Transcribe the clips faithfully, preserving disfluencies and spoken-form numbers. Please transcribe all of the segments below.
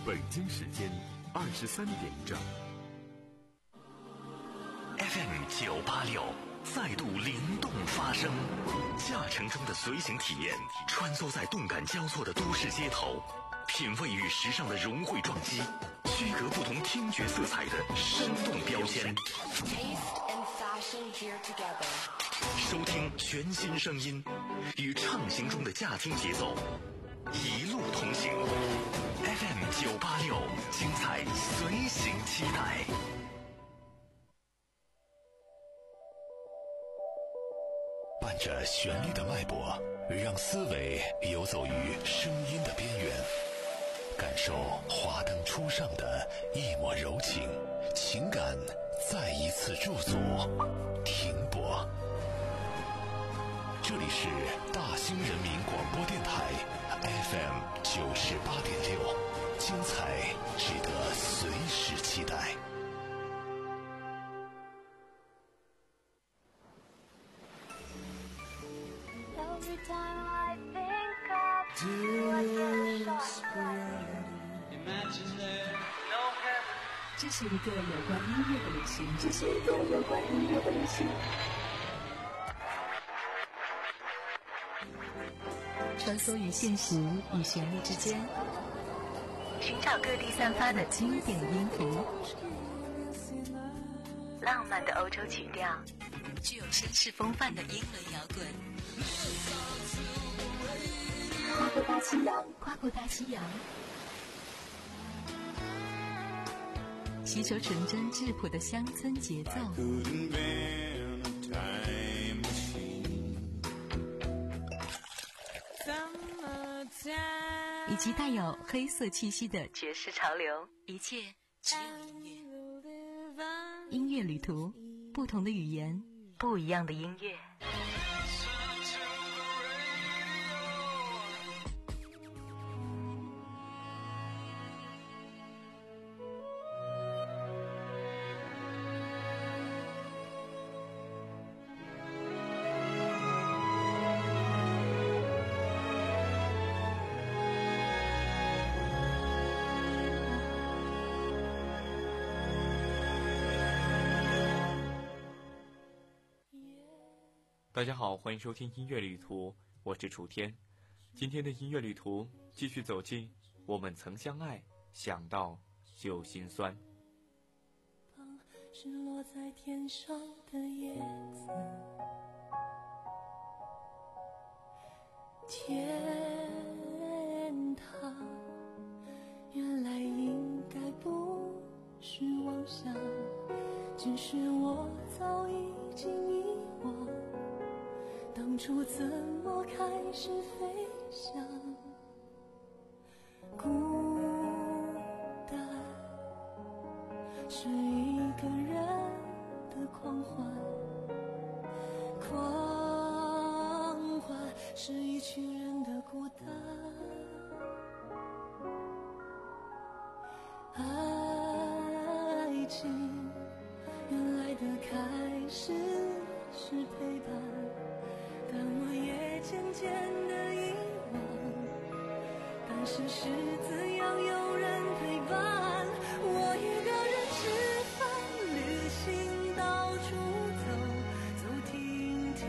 北京时间二十三点整。 F M 九八六再度灵动发声，驾乘中的随行体验，穿梭在动感交错的都市街头，品味与时尚的融汇撞击，区隔不同听觉色彩的生动标签。收听全新声音，与畅行中的驾听节奏，一路同行。F M 九八六，精彩随行期待。伴着旋律的脉搏，让思维游走于声音的边缘，感受华灯初上的一抹柔情，情感再一次驻足停泊。这里是大兴人民广播电台 F M 九十八点六，精彩值得随时期待。 这是一个有关音乐的旅行，这是一个有关音乐的旅行。穿梭于现实与旋律之间，寻找各地散发的经典音符，浪漫的欧洲曲调，具有绅士风范的英伦摇滚。跨过大西洋，跨过大西洋，吸收纯真质朴的乡村节奏，以及带有黑色气息的爵士潮流，一切只有音乐。音乐旅途，不同的语言，不一样的音乐。 大家好，欢迎收听音乐旅途，我是楚天。今天的音乐旅途继续走进我们曾相爱，想到就心酸。 是落在天上的叶子，天堂原来应该不是妄想，只是我早已经遗忘当初怎么开始飞翔。孤单是一个人的狂欢，狂欢是一群人的孤单。爱情原来的开始是陪伴，但我也渐渐地遗忘，当时是怎样有人陪伴。我一个人吃饭旅行，到处走走停停，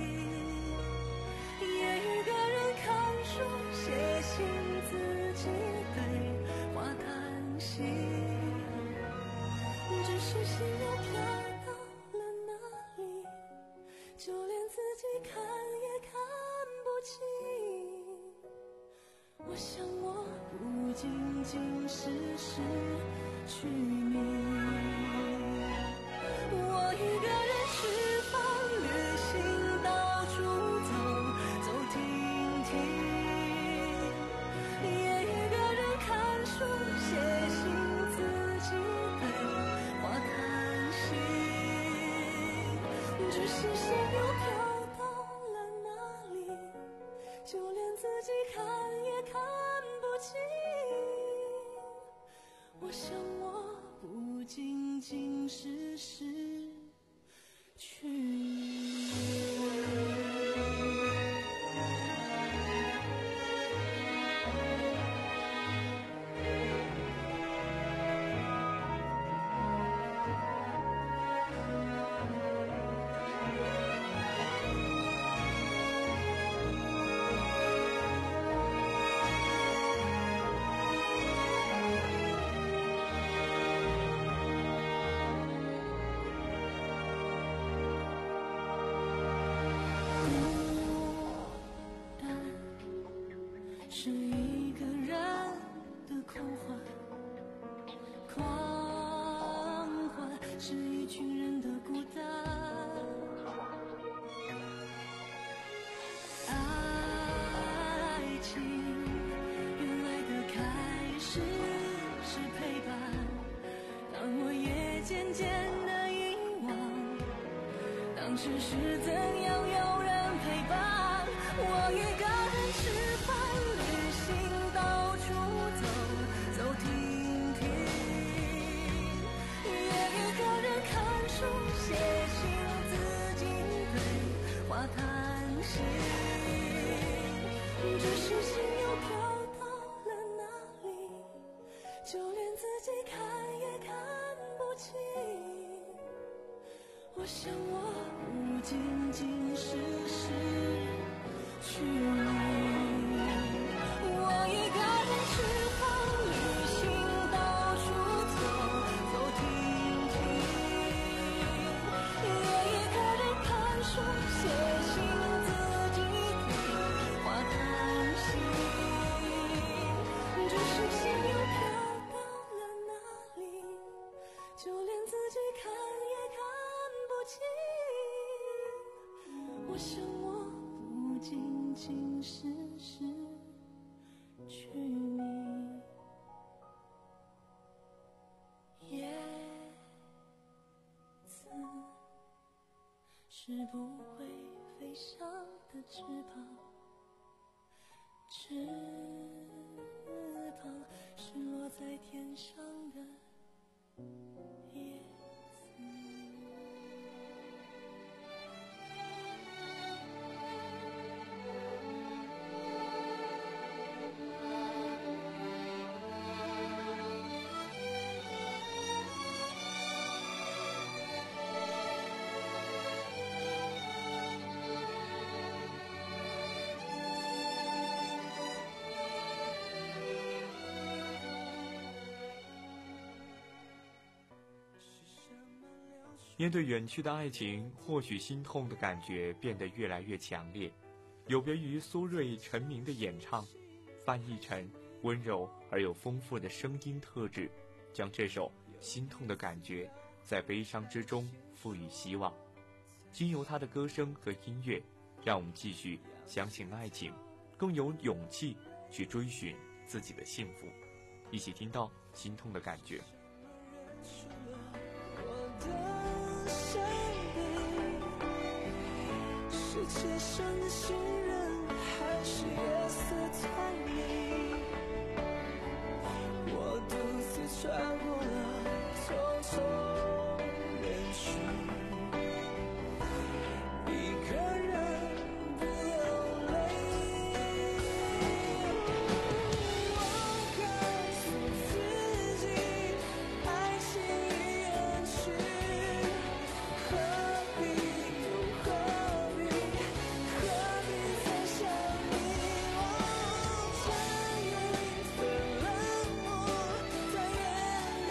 也一个人看书写信，自己对话叹息，只是心又飘到了哪里，就连自己看也看不清。我想我不仅仅是失去你，我一个人吃饭旅行，到处走走停停，也一个人看书写信，自己对话叹息，只是心又飘到了哪里，就连自己看也看不清。我想我不仅仅是失去你。 群人的孤单。爱情原来的开始是陪伴，当我也渐渐的遗忘，当时是怎样有人陪伴。我一个人吃饭旅行，到处走走停停，也一个人看书写信，自己对话谈心，只是心又飘到了哪里，就连自己看也看不清。我想我不仅仅是失去你，我一个人吃饭旅行，到处走走停停，也一个人看书写信，自己对话谈心，只是心又飘到了哪里，就连自己看也看不清。我想我不仅仅是失去你，叶子是不会飞翔的翅膀，翅膀是落在天上的叶子。 面对远去的爱情，或许心痛的感觉变得越来越强烈，有别于苏芮、陈明的演唱，翻译成温柔而有丰富的声音特质，将这首心痛的感觉在悲伤之中赋予希望。经由他的歌声和音乐，让我们继续相信爱情，更有勇气去追寻自己的幸福。一起听到心痛的感觉。 街上的行人还是夜色太明，我独自穿过了匆匆人群，一个人不流泪。我告诉自己，爱情已远去，何必又何必何必再想你？我这云的冷漠在眼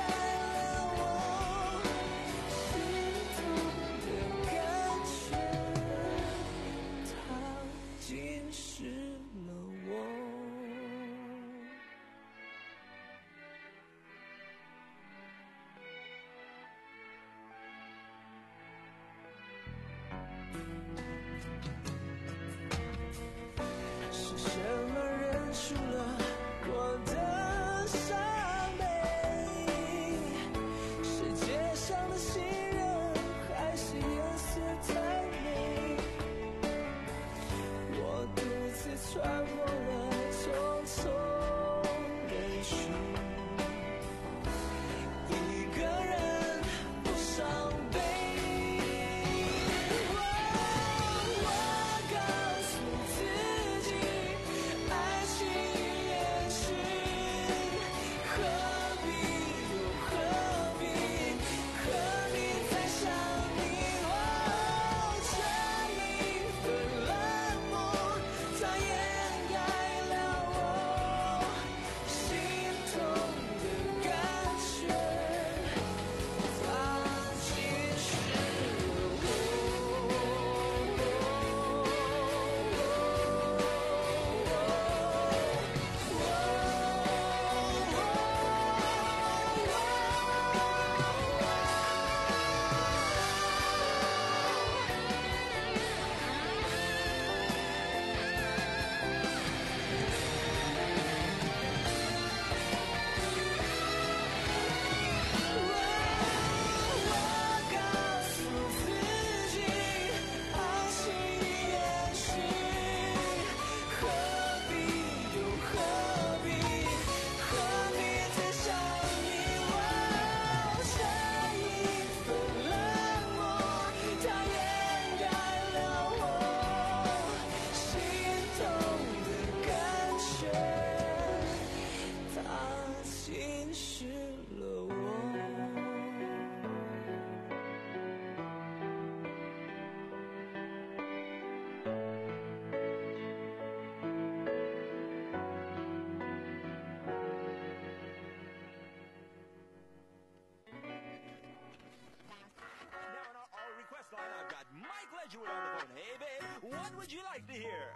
What would you like to hear?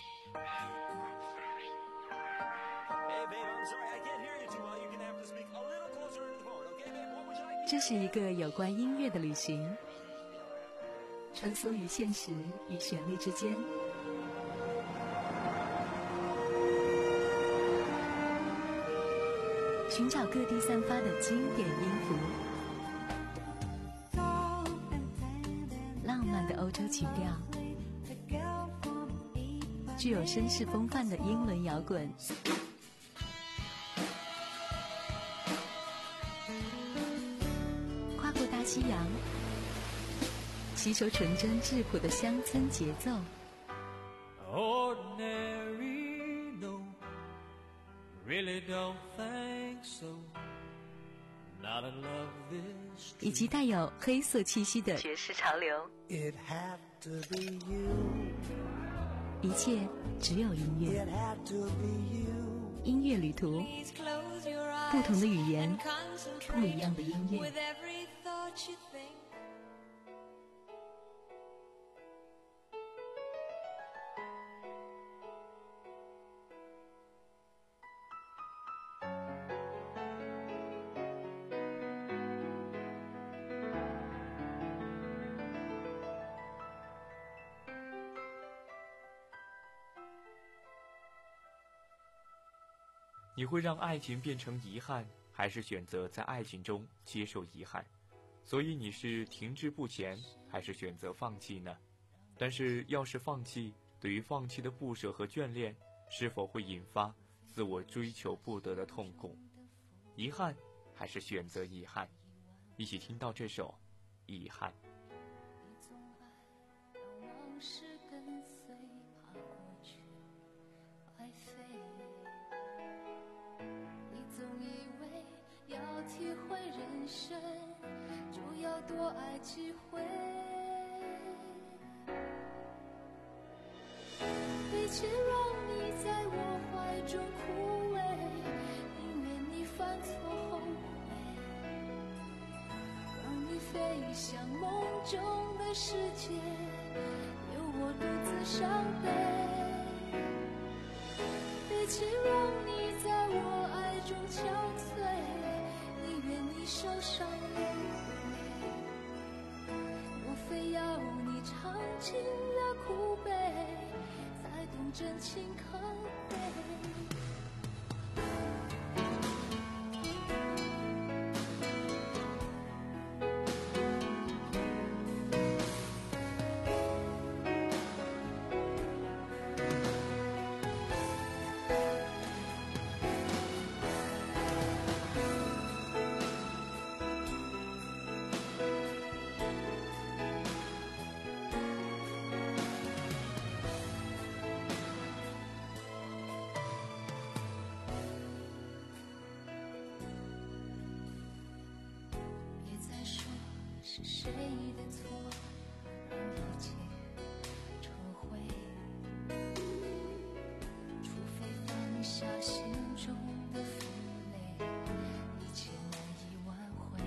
Hey, babe, I'm sorry, I can't hear you too well. You're gonna have to speak a little closer to the phone, okay, babe? What would you like to hear? 这是一个有关音乐的旅行，穿梭于现实与旋律之间。寻找各地散发的经典音符，浪漫的欧洲曲调，具有绅士风范的英伦摇滚，跨过大西洋，吸收纯真质朴的乡村节奏。 Ordinary, no, really don't think so. Not in love this 以及带有黑色气息的爵士潮流。 It had to be you. 一切只有音乐。 It had to be you. 音乐旅途，不同的语言，不一样的音乐。 你会让爱情变成遗憾，还是选择在爱情中接受遗憾？所以你是停滞不前，还是选择放弃呢？但是要是放弃，对于放弃的不舍和眷恋，是否会引发自我追求不得的痛苦？遗憾还是选择遗憾？一起听到这首《遗憾》。 体会人生，就要多爱几回。比起让你在我怀中枯萎，宁愿你犯错后悔，让你飞向梦中的世界，留我独自伤悲。比起让你在我爱中憔悴，你受伤流泪，我非要你尝尽了苦悲，才懂真情可贵。是谁的错，让一切成灰？除非放下心中的负累，一切难以挽回。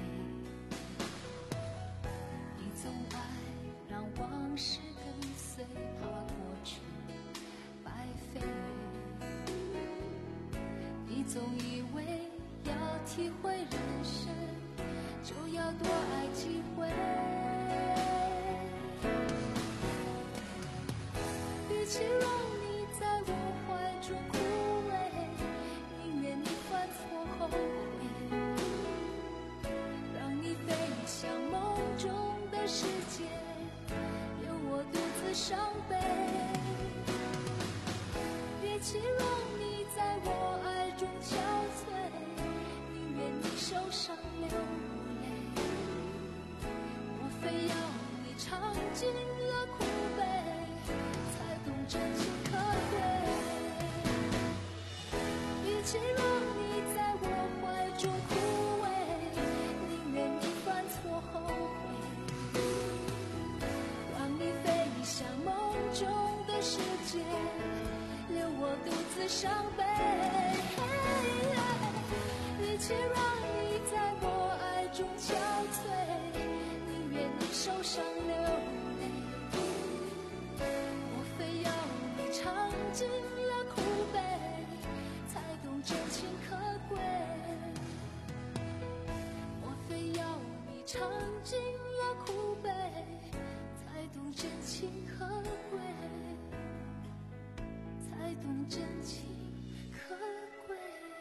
你总爱让往事跟随，怕过去白费。你总以为要体会人生，就要多爱几回。与其让你在我怀中枯萎，宁愿你犯错后悔，让你飞向梦中的世界，留我独自伤悲。与其让你在我爱中憔悴，宁愿你受伤流非要你尝尽了苦悲，才懂真情可贵。与其让你在我怀中枯萎，宁愿你犯错后悔，让你飞向梦中的世界，留我独自伤悲。与其让你在我爱中憔悴，受伤流泪，我非尝尽了苦悲，才懂真情可贵，才懂真情可贵。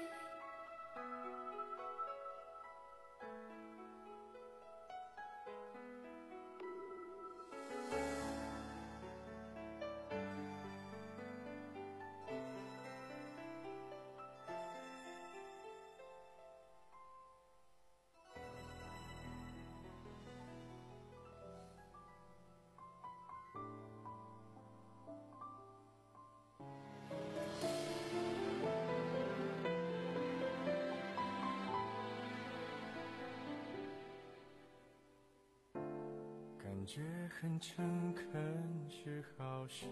感觉很诚恳是好事，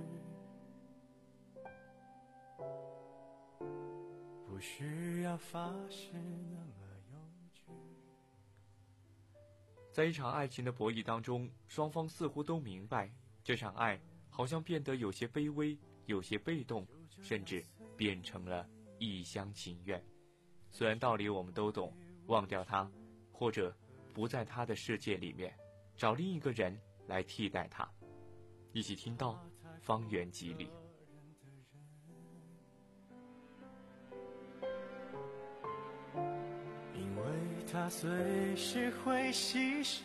不需要发誓那么有趣。 在一场爱情的博弈当中，双方似乎都明白，这场爱好像变得有些卑微，有些被动，甚至变成了一厢情愿。虽然道理我们都懂，忘掉他，或者不在他的世界里面，找另一个人来替代他。一起听到方圆几里。 因为他随时会牺牲，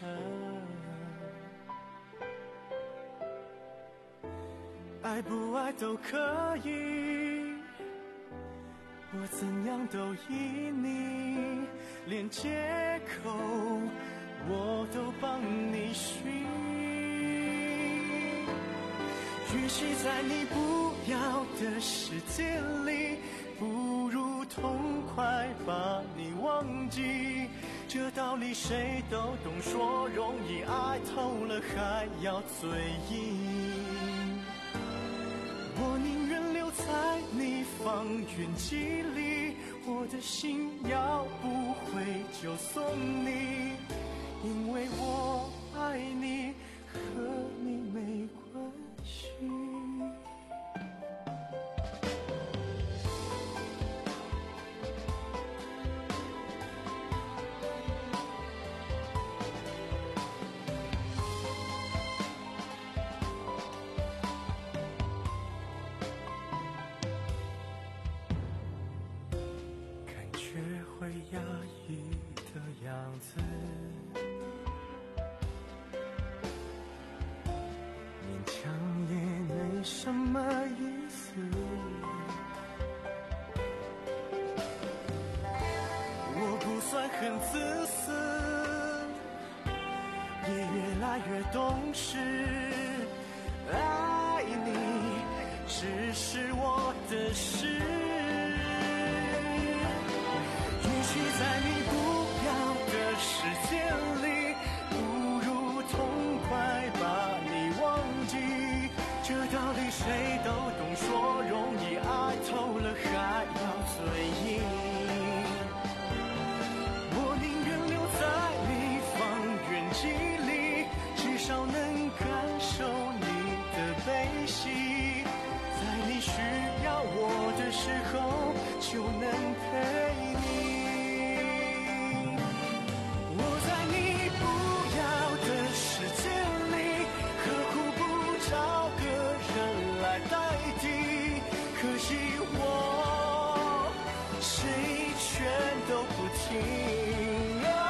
爱不爱都可以，我怎样都依你，连借口我都帮你寻。与其在你不要的世界里，不如痛快把你忘记。这道理谁都懂，说容易，爱透了还要嘴硬。我宁愿留在你方圆几里，我的心要不回就送你，因为我爱你，和你没关系。感觉会压抑的样子，勉强也没什么意思。我不算很自私，也越来越懂事。爱你只是我的事，与其在你不要的世界里，不如痛快把你忘记。这道理谁都懂，说容易，爱透了还要嘴硬。我宁愿留在你方圆几里，至少能感受你的悲喜，在你需要我的时候就能陪你。我在你不要的世界里，何苦不找个人来代替？可惜我谁劝都不听啊！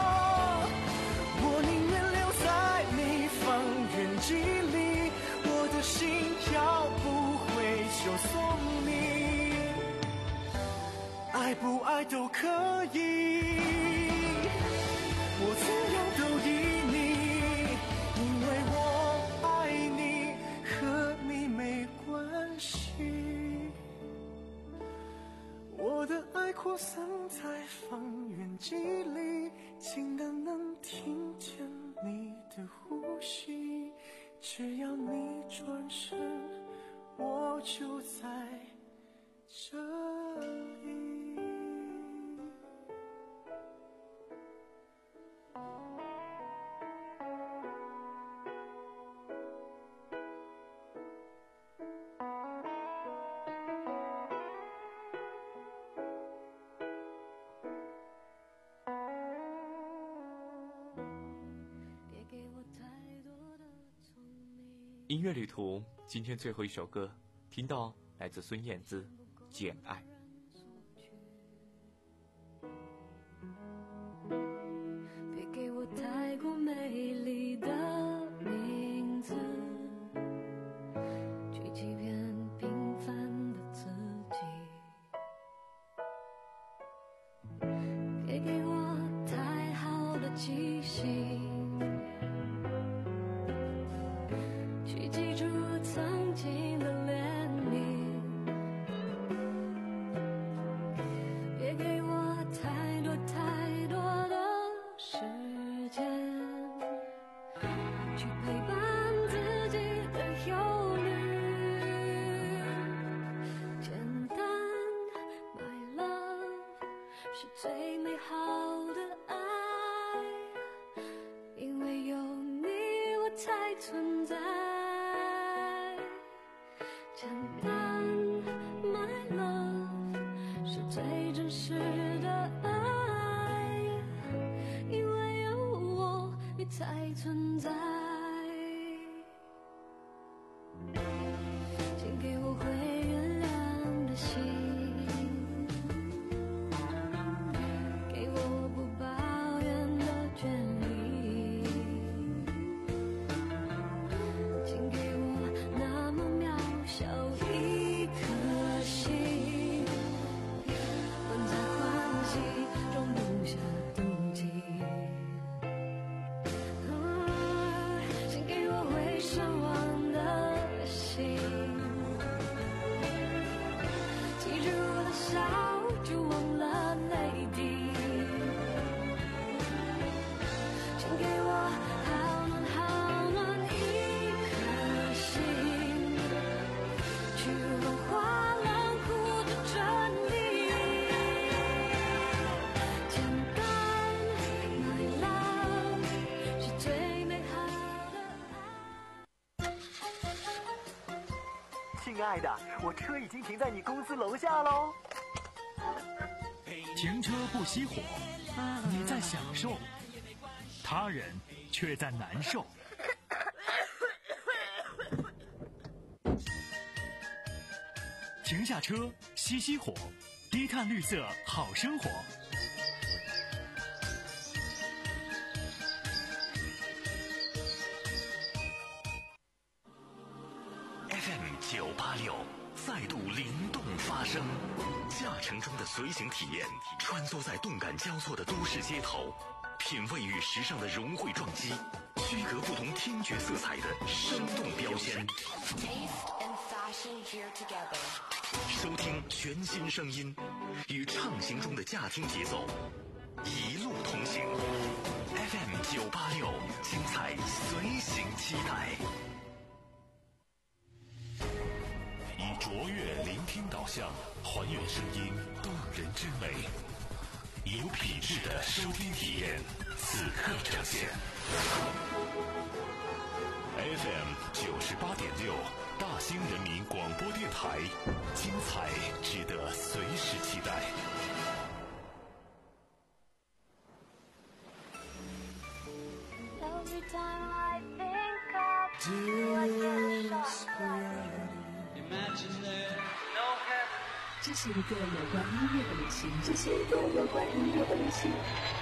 我宁愿留在你方圆几里，我的心要不回就送你，爱不爱都可以，我怎样都依你，因为我爱你，和你没关系。我的爱扩散在方圆几里，近的能听见你的呼吸。只要你转身，我就在这里。 音乐旅途，今天最后一首歌，听到来自孙燕姿《简爱》。 别给我太过美丽的名字，去欺骗平凡的自己。别给我太好的记性，去记住曾经的怜悯。别给我太多太多的时间，去陪伴自己的忧虑。简单 My love 是最美好的爱，因为有你我才存在。简单 My love 是最真实的爱，因为有我你才存在。请给我会原谅的心，给我不抱怨的权利，请给我那么渺小一颗心，混在欢喜装不下妒忌。啊，请给我会奢望的心，记住了笑就忘了泪滴。请给我好暖好暖一颗心，去融化冷酷的真理。简单 My love 是最美好的爱。 亲爱的，我车已经停在你公司楼下喽。 停车不熄火，你在享受，他人却在难受。停下车，熄熄火，低碳绿色好生活。 F M 九八六再度灵动发声，驾乘中的随行体验，穿梭在动感交错的都市街头，品味与时尚的融汇撞击，区隔不同听觉色彩的生动标签。收听全新声音，与畅行中的驾听节奏，一路同行。F M 九八六，精彩随行期待。以卓越聆听导向，还原声音动人之美，有品质的收听体验，此刻呈现。F M 九十八点六，大兴人民广播电台，精彩值得随时期待。 这是一个有关音乐的旅行，这是一个有关音乐的旅行。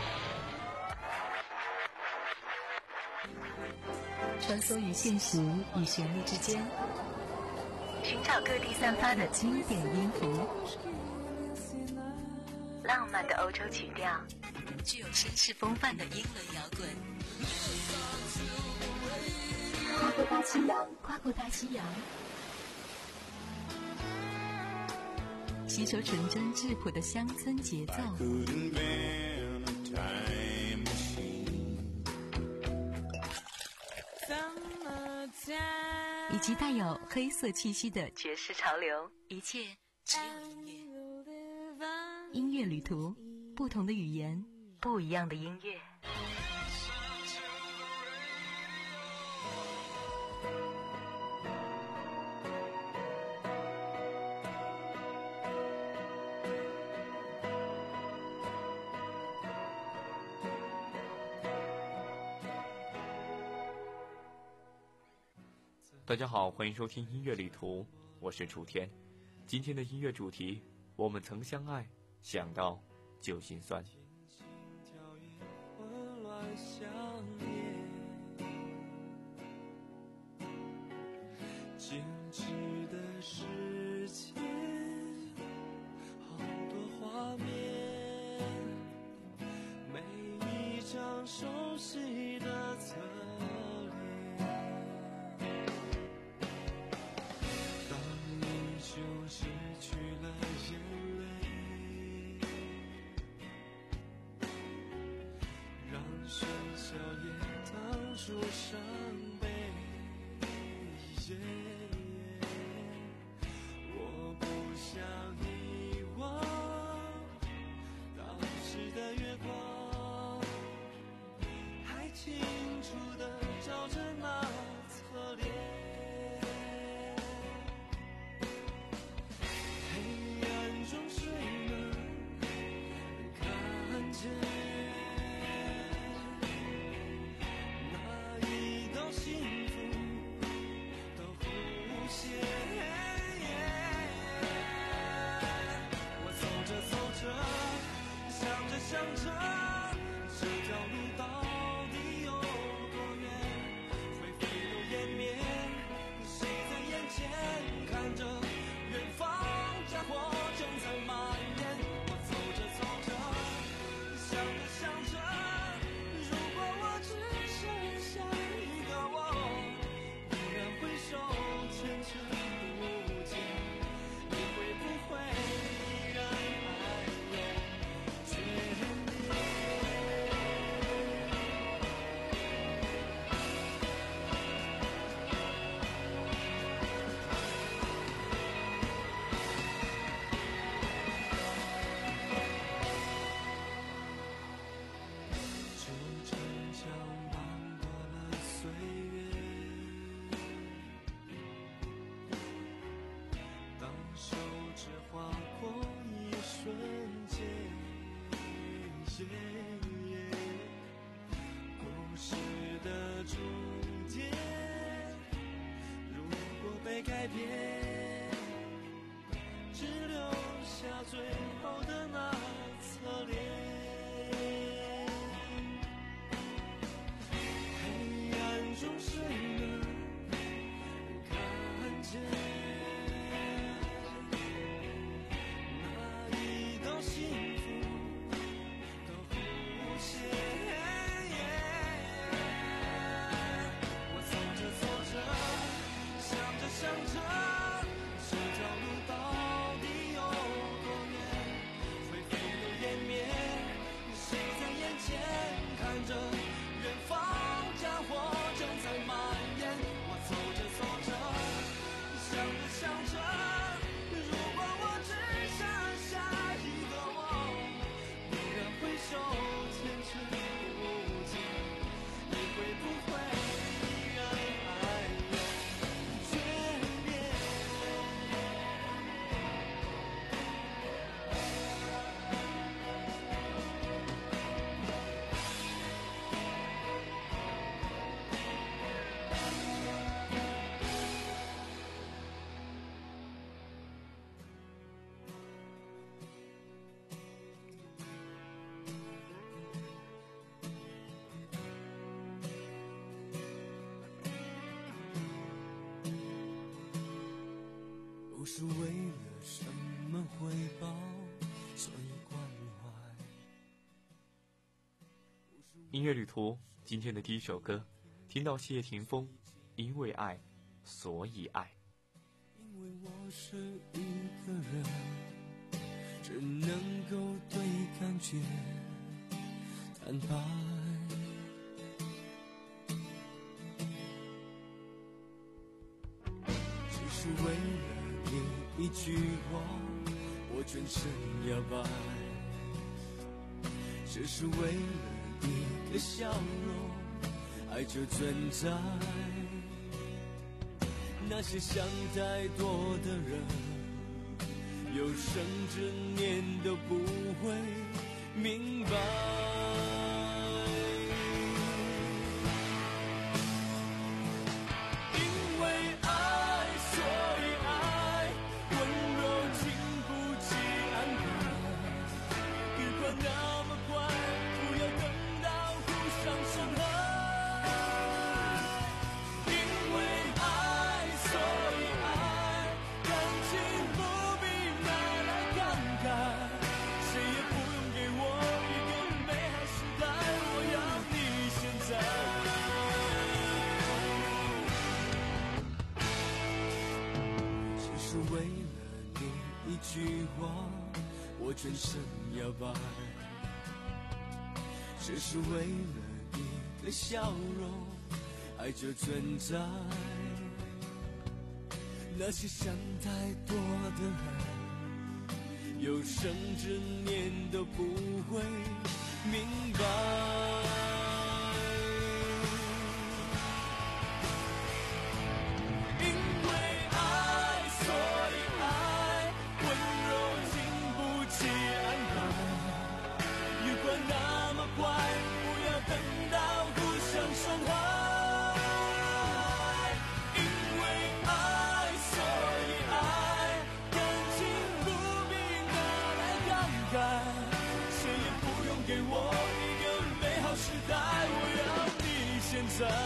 穿梭于现实与旋律之间，寻找各地散发的经典音符，浪漫的欧洲曲调，具有绅士风范的英伦摇滚。跨过大西洋，跨过大西洋，吸收纯真质朴的乡村节奏，以及带有黑色气息的爵士潮流，一切只有音乐。音乐旅途，不同的语言，不一样的音乐。 大家好，欢迎收听音乐旅途，我是楚天。今天的音乐主题，我们曾相爱，想到就心酸。 静止的时间，好多画面，每一张熟悉的侧脸，当依旧失去了眼泪，让喧嚣也当作伤悲。我不想遗忘当时的月光，还清楚地照着那侧脸，黑暗中谁能看见那一道幸福我走着走着，想着想着，这条路到底有多远？灰飞又湮灭，谁在眼前看着远方战火正在蔓延？我走着走着，想着想着，如果我只剩下一个我，依然挥手牵着不见，你会不会依然还有眷恋？就逞强绑过了岁月，当手指划过一瞬间，故事的终点如果被改变，只留下最后的那侧脸，黑暗中谁能看见那一道幸福的弧线？我走着走着，想着想着，这条路到底有多远？灰飞又湮灭，谁在眼前看着远方战火正在蔓延？我走着走着，想着想着，如果我只剩下一个我，依然挥手牵着不见，你会不会依然还有眷恋？不是为了什么回报，所以关怀。 音乐旅途，今天的第一首歌，听到谢霆锋，因为爱，所以爱。 因为我是一个人，只能够对感觉坦白，只是为了你一句话，我全身摇摆，只是为了一个笑容，爱就存在。那些想太多的人，有生之年都不会明白。因为爱那么快，不要等到互相伤害。因为爱，所以爱，感情不必拿来感慨，谁也不用给我一个美好时代，我要你现在。只是为了你一句话，我全身摇摆，只是为了你的笑容，爱就存在。那些想太多的人，有生之年都不会明白。现在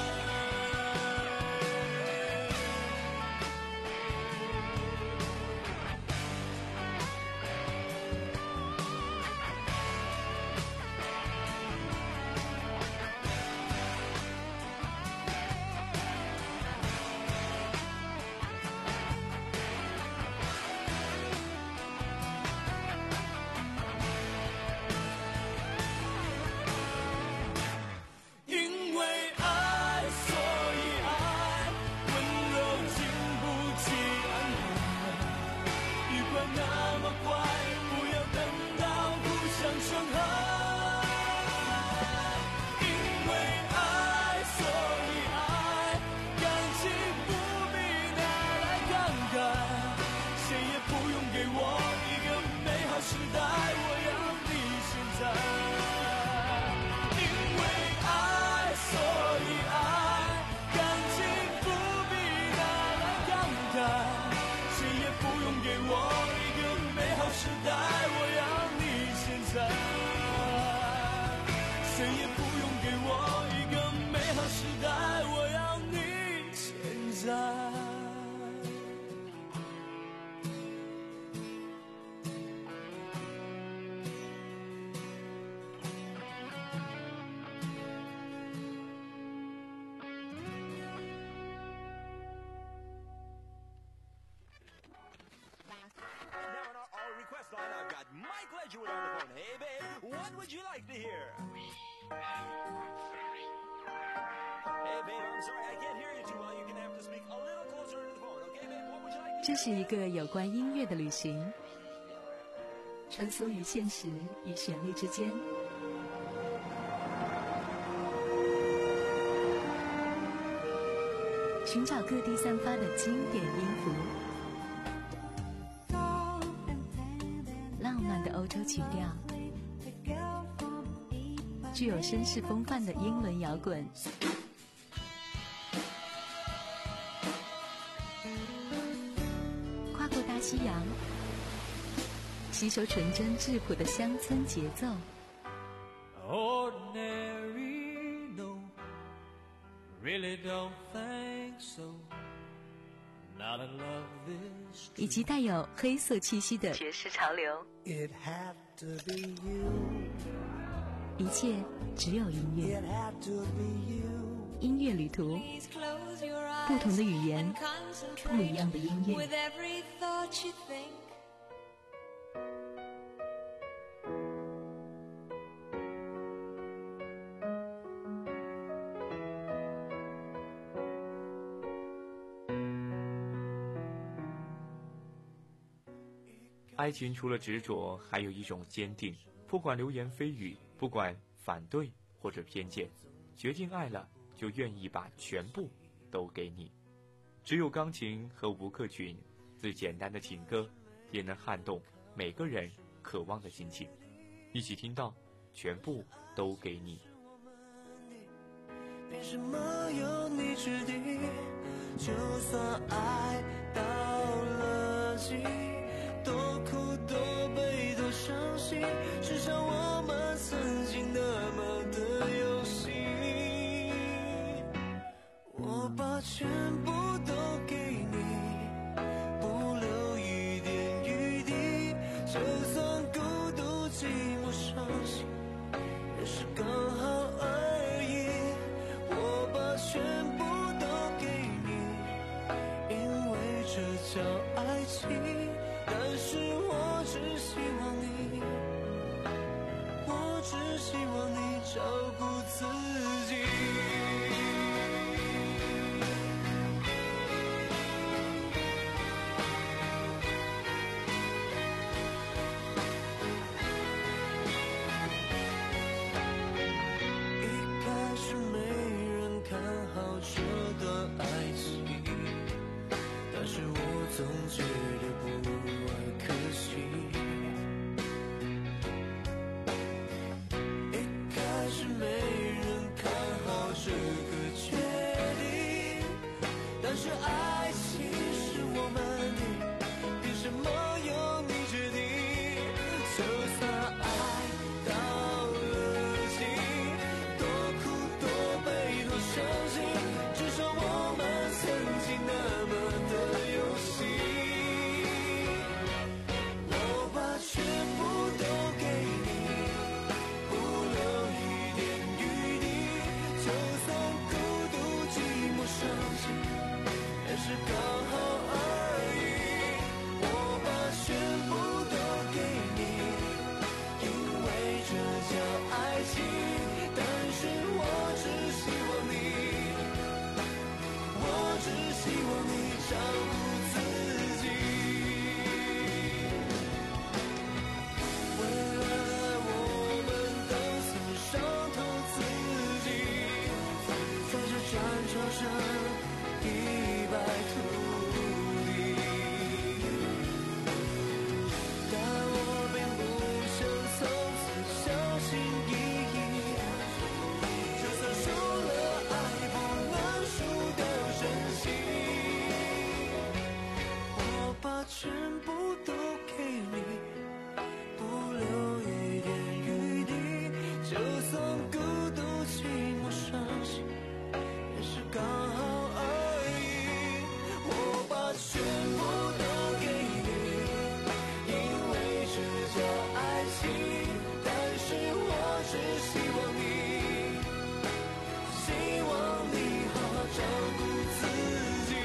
谁也不用给我一个美好时代，我要你现在。 这是一个有关音乐的旅行，穿梭于现实与旋律之间，寻找各地散发的经典音符，浪漫的欧洲曲调，具有绅士风范的英伦摇滚，跨过大西洋，吸收纯真质朴的乡村节奏， Ordinary, no, really don't think so. Not in love this 以及带有黑色气息的爵士潮流。 It had to be you. 一切只有音乐。 It had to be you. 音乐旅途，不同的语言，不一样的音乐。 With every thought you think. 爱情除了执着，还有一种坚定。不管流言蜚语，不管反对或者偏见，决定爱了，就愿意把全部都给你。只有钢琴和吴克群，最简单的情歌，也能撼动每个人渴望的心情。一起听到，全部都给你。 凭什么由你决定？就算爱到了极，多苦多悲多伤心，至少我们希望你照顾自己。一开始没人看好这段爱情，但是我总觉得不爱可惜。一开始没人看好这个决定，但是爱情是我们的，凭什么由你决定？就算爱到了尽，多苦多悲多伤心，至少我们曾经那么的有心。我把全部都给你，不留一点余地，就算孤独寂寞伤心，也是刚好而已。我把全部都给你，因为这叫爱情，但是我只希望你，我只希望你照顾自己。为了爱我们都曾伤透自己，在这战场上一败涂地，但我并不想从此小心翼翼，就算输了爱不能输掉真心。我把全部都给你，不留一点余地，就算孤独寂寞伤心，也是刚好而已。我把全部都给你，因为这叫爱情，但是我只希望你，希望你好好照顾自己。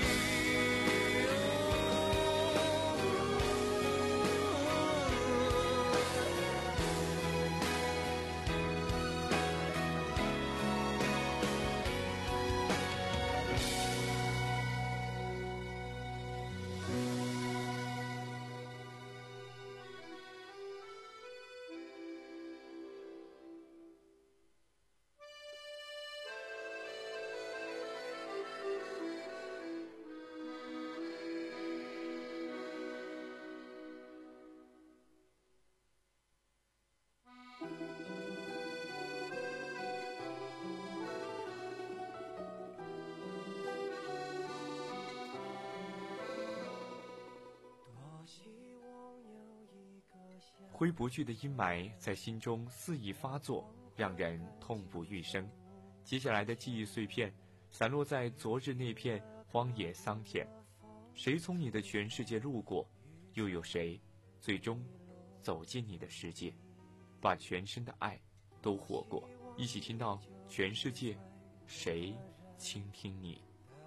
挥不去的阴霾在心中肆意发作，让人痛不欲生。接下来的记忆碎片散落在昨日那片荒野桑田，谁从你的全世界路过，又有谁最终走进你的世界，把全身的爱都活过。一起听到全世界谁倾听你。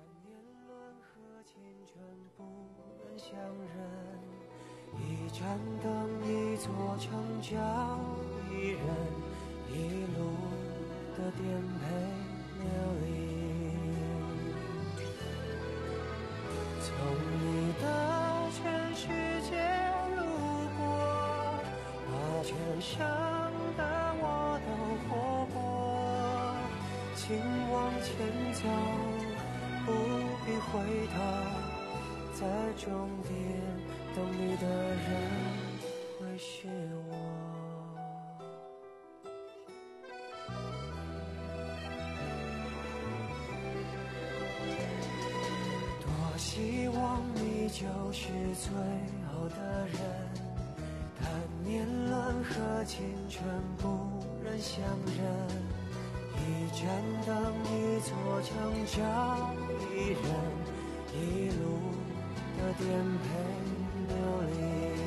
一盏灯，一座城郊，一人一路的颠沛流离。从你的全世界路过，把全盛的我都活过。请往前走，不必回头，在终点等你的人会是我。多希望你就是最后的人，但年轮和青春不忍相认。一盏灯，一座城郊，一人一路的颠沛流离。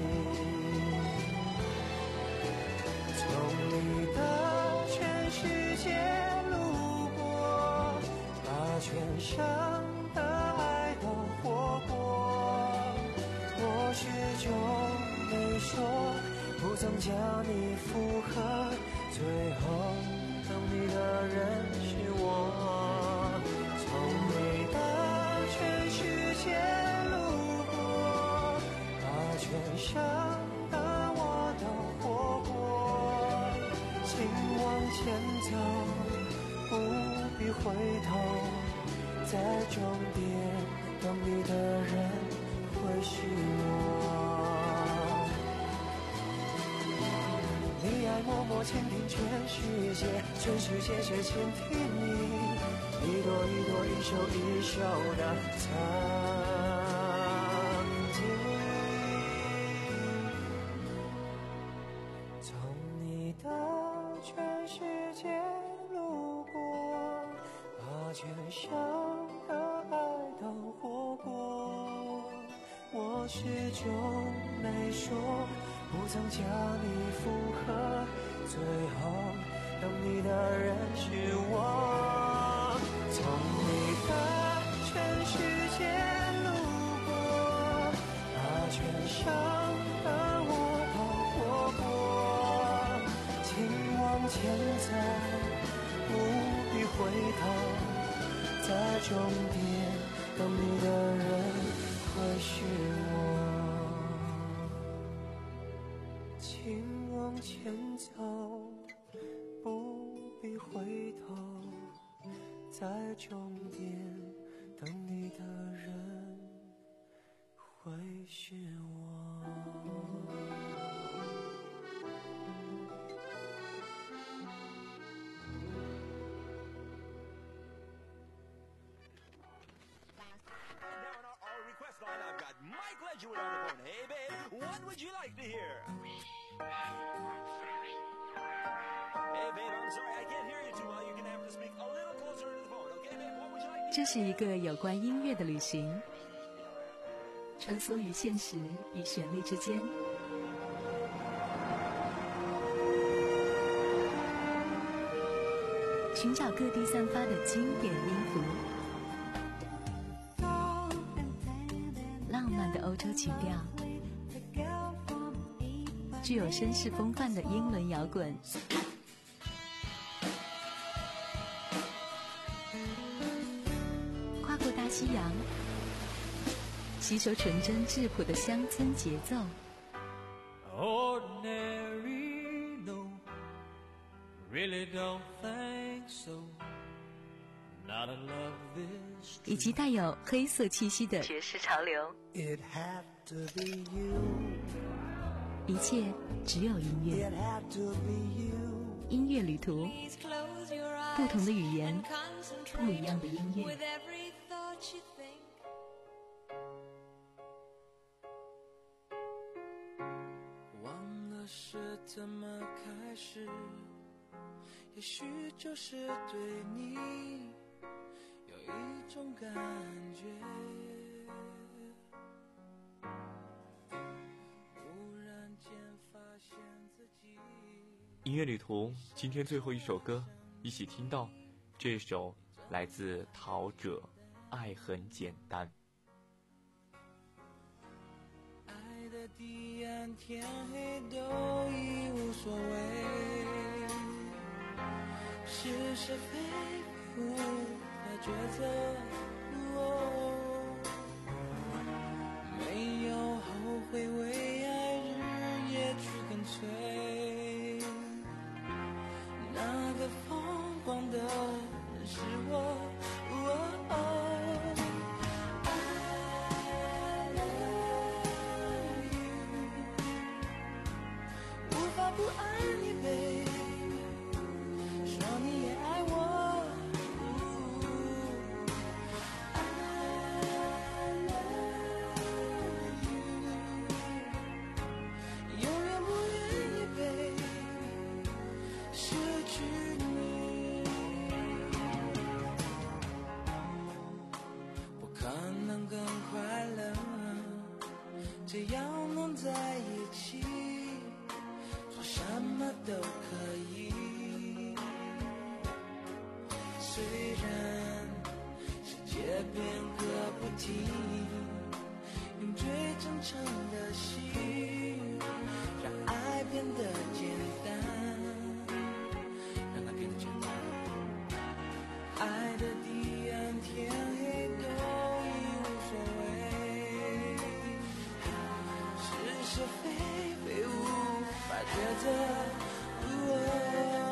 从你的全世界路过，把全盛的爱都活过。我始终没说，不曾将你附和，最后请往前走，不必回头，在终点等你的人会是我。你爱默默倾听全世界，全世界却倾听你，一朵一朵，一首一首的曾经。从你的全世界路过，把全伤和爱都活过，我始终没说，不曾将你附和，最后等你的人是我。从你的全世界路过，把全伤和我都活过，请往前走，不必回头，在终点等你的人会是我。请往前走，不必回头，在终点等你的人会是我。 I've got Mike Ledgerwood on the phone. Hey, babe, what would you like to hear? Hey, babe, I'm sorry, I can't hear you too well. You're gonna have to speak a little closer to the phone, okay, babe? What would you like to hear? 这是一个有关音乐的旅行，穿梭于现实与旋律之间，寻找各地散发的经典音符。浪漫的欧洲情调，具有绅士风范的英伦摇滚，跨过大西洋，吸收纯真质朴的乡村节奏。 Ordinary, no, really don't think so. Not a love this. 以及带有黑色气息的爵士潮流。 It had to be you. 一切只有音乐。 It had to be you. 音乐旅途，不同的语言，不一样的音乐。 忘了是怎么开始，也许就是对你有一种感觉。忽然间发现自己。 音乐旅途，今天最后一首歌，一起听到这首来自陶喆《爱很简单》。 爱的地暗天黑都已无所谓，是是非非无法抉择，没有后悔，为爱日夜去跟随，那个疯狂的人是我。不爱你 baby， 说你也爱我， I love you， 永远不愿意 baby 失去你，不可能更快乐，只要能在一起，什么都可以，虽然世界变个不停，用最真诚的心，让爱变得简单，让它变得简单。爱的地暗天黑都已无所谓，是是非非无法抉择。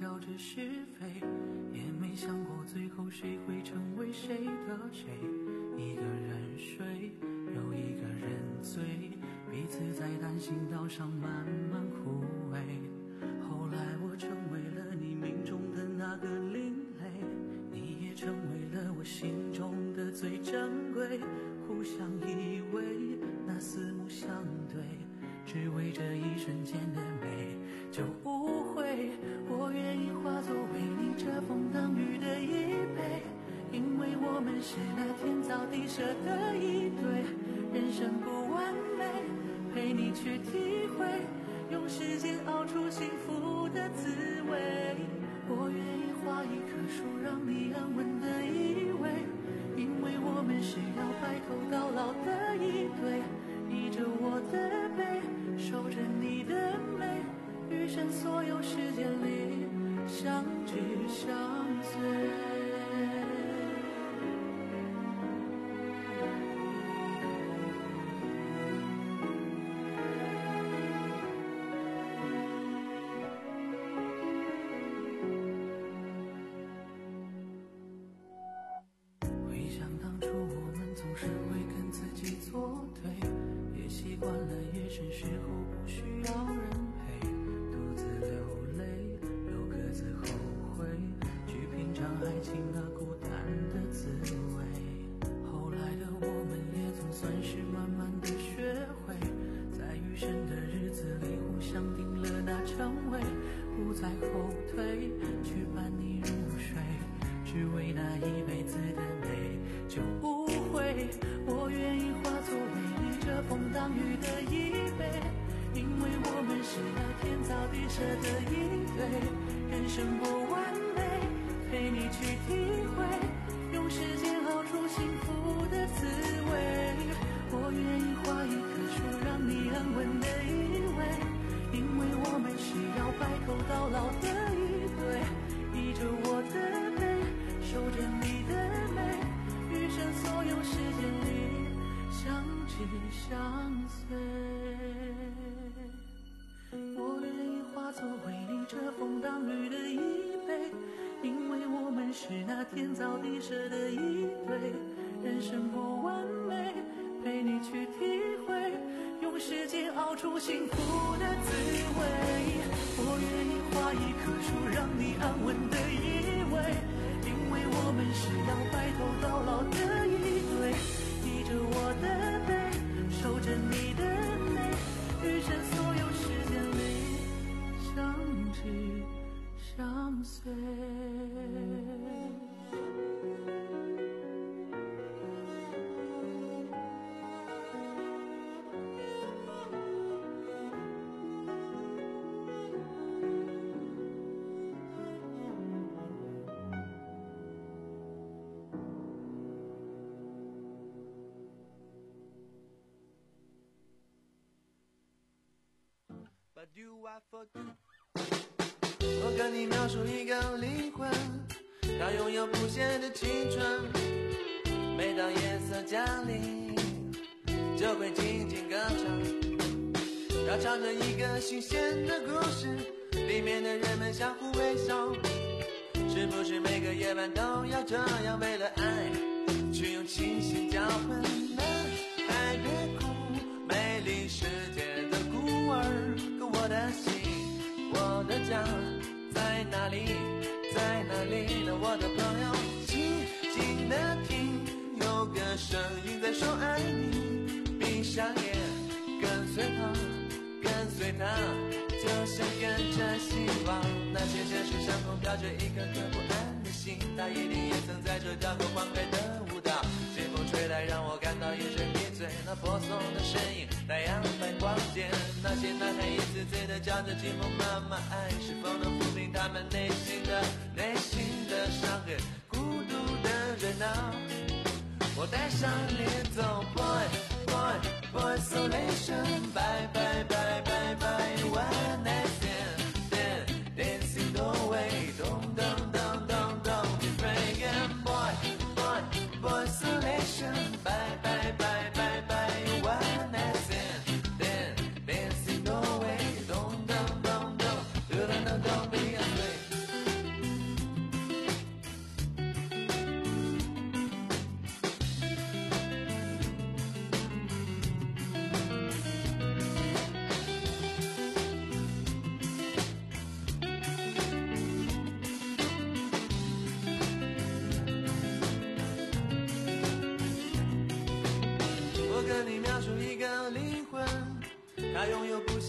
较着是非，也没想过最后谁会成为谁的谁。一个人睡，又一个人醉，彼此在单行道上慢慢枯萎。后来我成为了你命中的那个另类，你也成为了我心中的最珍贵。互相依偎，那四目相对，只为这一瞬间的美就无悔。我愿意化作为你遮风挡雨的依偎，因为我们是那天造地设的一对。人生不完美，陪你去体会，用时间熬出幸福的滋味。我愿意画一棵树，让你安稳的依偎，因为我们是要白头到老的一对。依着我的背，守着你的美，余生所有时间里相知相随。回想当初我们总是会跟自己作对，也习惯了夜深时候不需要人陪，独自流泪又各自后悔，去品尝爱情那孤单的滋味。后来的我们也总算是慢慢的学会，在余生的日子里互相定了那称谓，不再后退，去伴你入睡，只为那一辈子的美就无悔。我愿意化作为你遮风挡雨的依偎，因为我们是那天造地设的一对。人生不完美，陪你去体会，用时间熬出幸福的滋味。我愿意画一棵树，让你安稳的依偎，因为我们是要白头到老的一对。依着我的背，守着你的美，余生所有时间里相知相随。我愿意化作为你遮风挡雨的依偎，因为我们是那天造地设的一对。人生不完美，陪你去体会，用时间熬出幸福的滋味。我愿意画一棵树，让你安稳的依偎，因为我们是要白头到老的一对。依着我的背，守着你的美，余生所有时间里相知相随。 我跟你描述一个灵魂，它拥有不谢的青春，每当夜色降临就会静静歌唱，它唱着一个新鲜的故事，里面的人们相互微笑。是不是每个夜晚都要这样，为了爱去用清醒交换？爱别哭，美丽世界的孤儿，可我的心，我的家在哪里，在哪里呢？我的朋友，静静的听，有个声音在说爱你，闭上眼，跟随他，跟随他，就像跟着希望。那些现实上空飘着一颗颗不安的心，他一定也曾在这跳过欢快的舞蹈。清风吹来，让我感到眼神迷醉，那婆娑的身影，太阳白光间，那些男孩一次次的叫着寂寞妈妈爱，是否能抚平他们内心的内心的伤痕，孤独的热闹。我带上你走 boy boy boy isolation bye bye bye bye bye one night stand dancing away don't don't don't don't don't be breaking boy boy boy isolation bye bye bye bye bye one night stand dancing away don't don't don't don't don't don't don't be afraid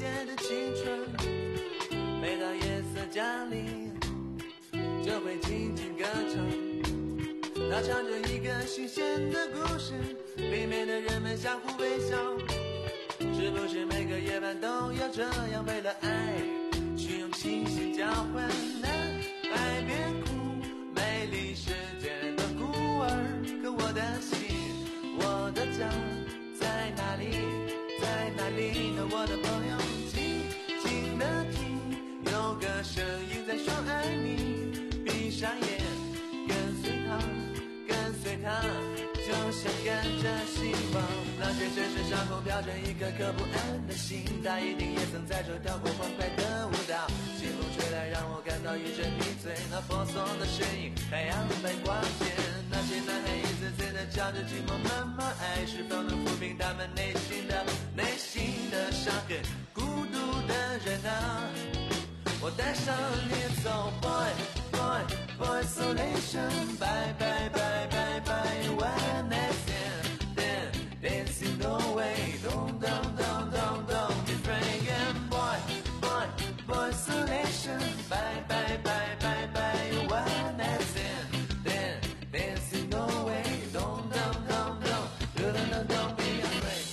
限的青春，每当夜色降临，就会静静歌唱。它唱着一个新鲜的故事，里面的人们相互微笑。是不是每个夜晚都要这样，为了爱去用清醒交换呢？爱别哭，美丽世界的孤儿。可我的心，我的家在哪里？在哪里呢？我的朋友，静静的听，有个声音在说爱你。闭上眼，跟随他，跟随他，就像跟着希望。那些城市上空飘着一颗颗不安的心，他一定也曾在这跳过欢快的舞蹈。清风吹来，让我感到一阵迷醉。那婆娑的身影，太阳般光线。那些男孩一次次的叫着寂寞妈妈，爱是否能抚平他们内心的内心的伤痕？孤独的人啊，我带上你走 ，boy boy boy isolation， bye bye bye bye bye one night stand，then dancing away， don't don't don't don't don't be afraid， boy boy boy isolation，bye bye bye bye bye one night stand，then dancing away， don't don't don't don't don't don't don't be afraid。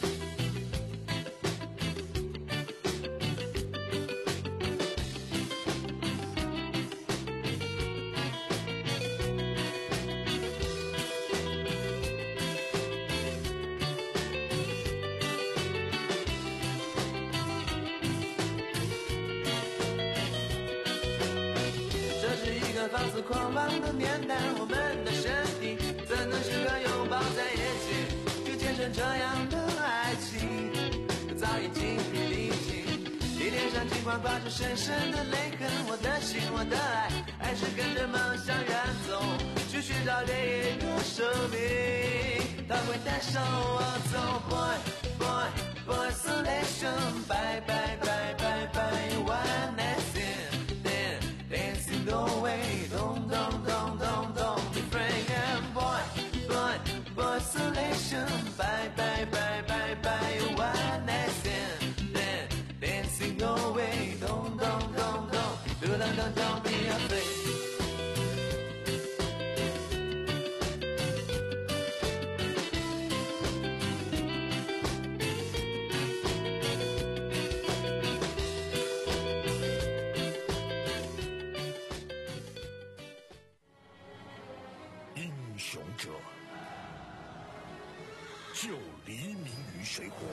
放肆狂妄的年代，我们的身体怎能适合拥抱在一起？就见证这样的爱情，早已精疲力尽。你脸上尽管挂着深深的泪痕，我的心，我的爱，还是跟着梦想远走，去寻找另一个生命。它会带上我走 ，boy boy boy isolation，bye bye bye bye bye one night stand。Dancing away, don't, don't, don't, don't, don't be afraid, and boy, boy, boy, isolation, bye, bye, bye, bye, bye, one night stand, then dancing away, don't, don't, don't, don't, don't, don't, don't be afraid. 就黎明于水火。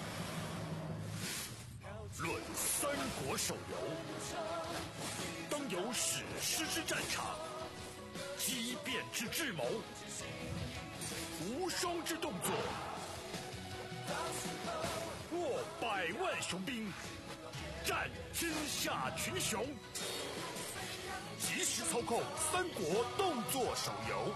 论三国手游，当有史诗之战场，激变之智谋，无双之动作，握百万雄兵，战天下群雄。即时操控三国动作手游。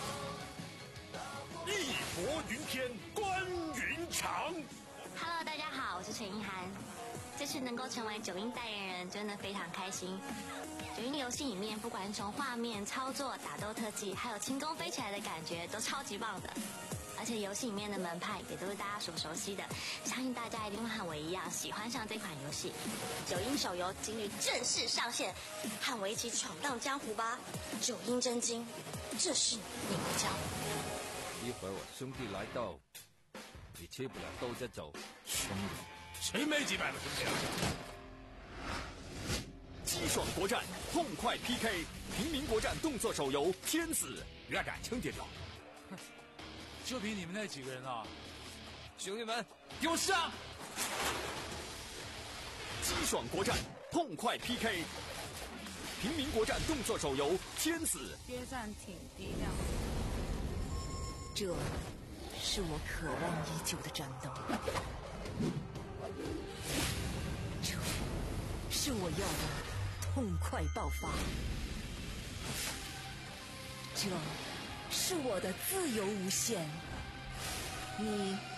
义薄云天，关云长。 Hello， 大家好，我是陈意涵。这次能够成为九阴代言人，真的非常开心。九阴游戏里面，不管是从画面、操作、打斗特技，还有轻功飞起来的感觉，都超级棒的。而且游戏里面的门派也都是大家所熟悉的，相信大家一定会和我一样喜欢上这款游戏。九阴手游今日正式上线，和我一起闯荡江湖吧！九阴真经，这是你的教。 一会儿我兄弟来到，你吃不了兜着走。 兄弟，谁没几百个兄弟啊？ 激爽国战，痛快 P K， 平民国战动作手游《天子》，别敢轻点头。 就凭你们那几个人啊！ 兄弟们，给我上！ 激爽国战，痛快 P K， 平民国战动作手游《天子》。 约战挺低调。 这是我渴望已久的战斗，这是我要的痛快爆发，这是我的自由无限。你